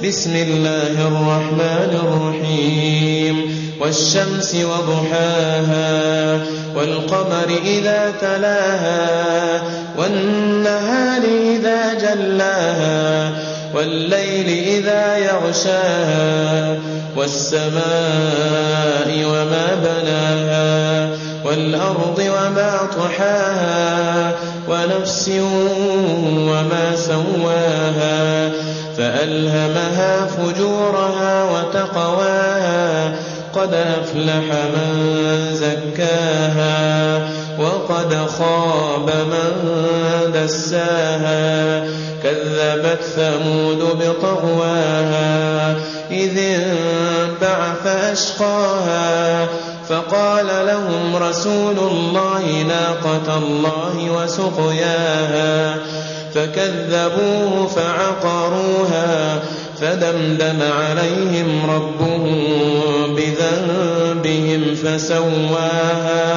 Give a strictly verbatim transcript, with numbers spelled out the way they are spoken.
بسم الله الرحمن الرحيم والشمس وضحاها والقمر إذا تلاها والنهار إذا جلاها والليل إذا يغشاها والسماء وما بناها والأرض وما طحاها ونفس وما سواها فألهمها فجورها وتقواها قد أفلح من زكاها وقد خاب من دساها كذبت ثمود بطغواها إذ انبعث أشقاها فقال لهم رسول الله ناقة الله وسقياها فكذبوه فعقروها فدمدم عليهم ربهم بذنبهم فسواها